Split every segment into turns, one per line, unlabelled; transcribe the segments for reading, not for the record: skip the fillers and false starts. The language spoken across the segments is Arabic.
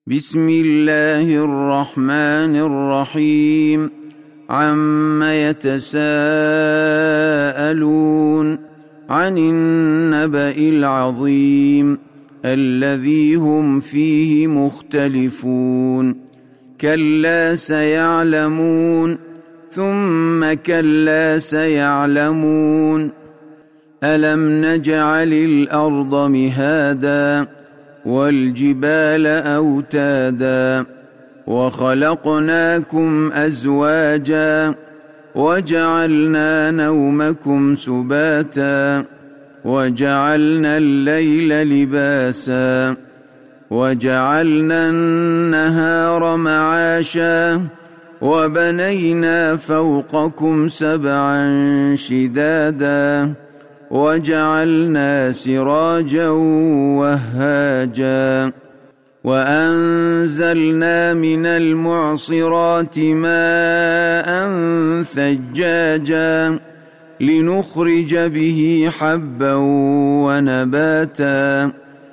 بسم الله الرحمن الرحيم عم يتساءلون عن النبأ العظيم الذي هم فيه مختلفون كلا سيعلمون ثم كلا سيعلمون ألم نجعل الأرض مهادا والجبال أوتادا وخلقناكم أزواجا وجعلنا نومكم سباتا وجعلنا الليل لباسا وجعلنا النهار معاشا وبنينا فوقكم سبعا شدادا وجعلنا سراجا وهاجا وأنزلنا من المعصرات ماء ثجاجا لنخرج به حبا ونباتا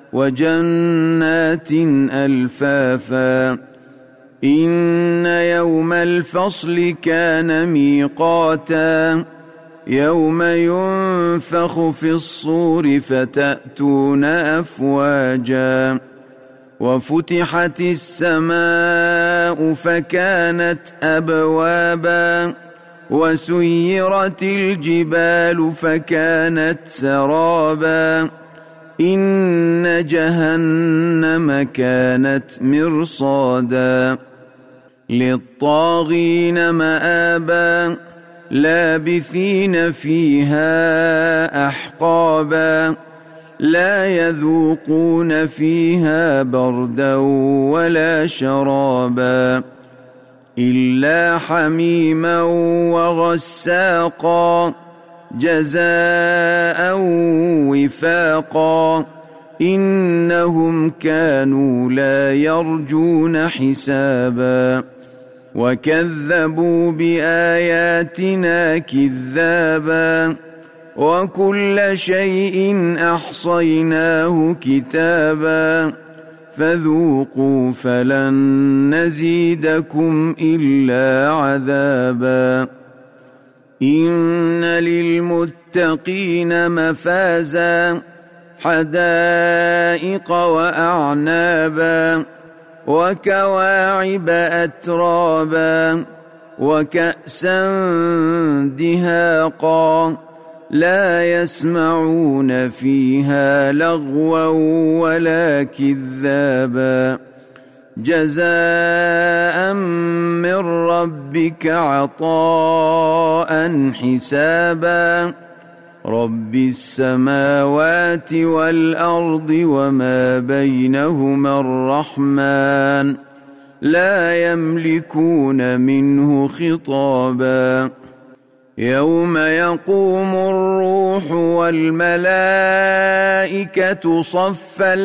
وجنات ألفافا إن يوم الفصل كان ميقاتا يوم ينفخ في الصور فتأتون أفواجا وفتحت السماء فكانت أبوابا وسيرت الجبال فكانت سرابا إن جهنم كانت مرصادا للطاغين مآبا لابثين فيها أحقابا لا يذوقون فيها بردا ولا شرابا إلا حميما وغساقا جزاء وفاقا إنهم كانوا لا يرجون حسابا وكذبوا بآياتنا كذابا وكل شيء أحصيناه كتابا فذوقوا فلن نزيدكم إلا عذابا إن للمتقين مفازا حدائق وأعنابا وكواعب أترابا وكأسا دهاقا لا يسمعون فيها لغوا ولا كذابا جزاء من ربك عطاء حسابا رب السماوات والأرض وما بينهما الرحمن لا يملكون منه خطابا يوم يقوم الروح والملائكة صفا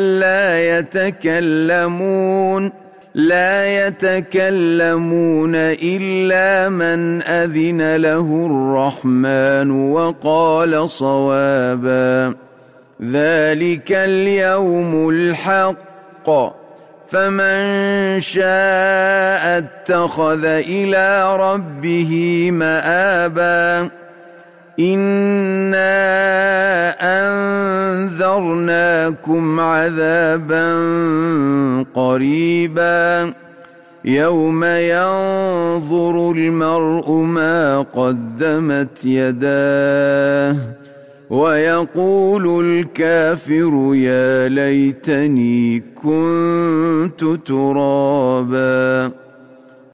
لا يتكلمون إلا من أذن له الرحمن وقال صوابا ذلك اليوم الحق فمن شاء اتخذ إلى ربه مآبا إنا أنذرناكم عذابا قريبا يوم ينظر المرء ما قدمت يداه ويقول الكافر يا ليتني كنت ترابا.